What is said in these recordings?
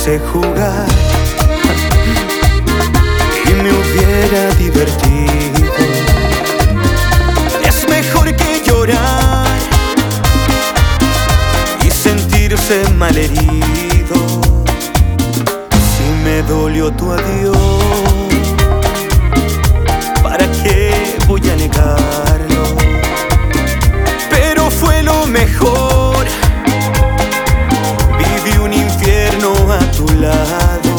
sé jugar y me hubiera divertido. Es mejor que llorar y sentirse malherido. Si me dolió tu adiós, ¿para qué voy a negarlo? Pero fue lo mejor. Viví un infierno a tu lado.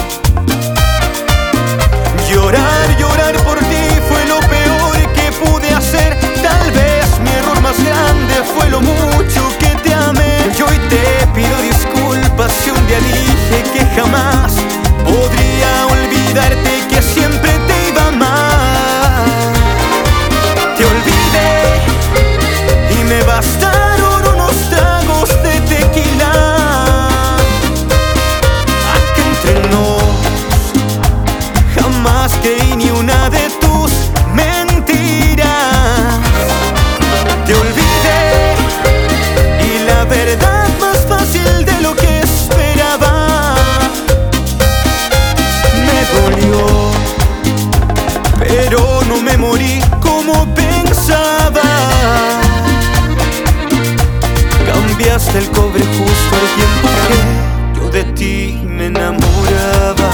Llorar por ti fue lo peor que pude hacer. Tal vez mi error más grande fue lo mucho que te amé. Y hoy te pido disculpas si un día dije que jamás podría olvidarte, que siempre te iba a amar. Te olvidé y me bastaron unos tragos de tequila. Aquí entre nos jamás creí ni una de tus mentiras. Te olvidé y la verdad más fácil de lo que esperaba. Me dolió, pero no me morí como pensaba. Cambiaste el cobre justo al tiempo que yo de ti me enamoraba.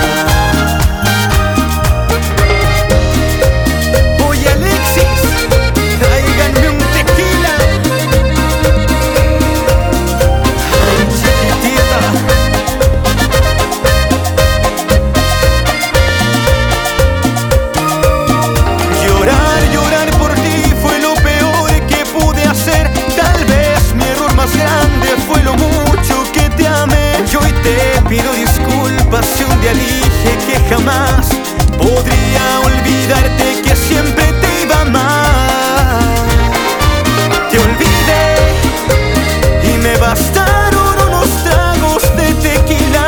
Oye Alexis, tráiganme un tequila. Ay, chiquitita. Llorar por ti fue lo peor que pude hacer. Tal vez mi error más grande fue lo mucho que te amé. Y hoy te pido disculpas si un día dije que jamás podría olvidarte, que siempre te iba a amar. Te olvidé y me bastaron unos tragos de tequila.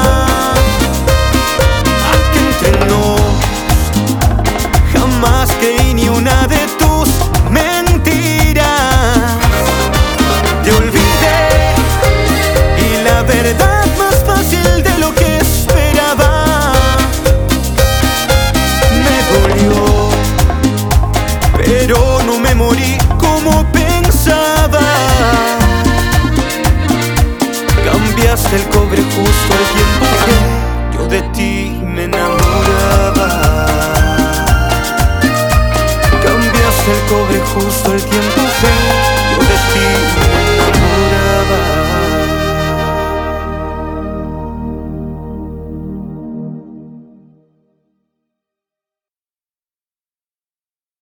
Aquí entre nos jamás creí ni una de tus mentiras. Te olvidé y la verdad más fácil de lo que esperaba. Me dolió, pero no me morí como pensaba. Cambiaste el cobre justo al tiempo que yo de ti me enamoraba. Cambiaste el cobre justo al tiempo que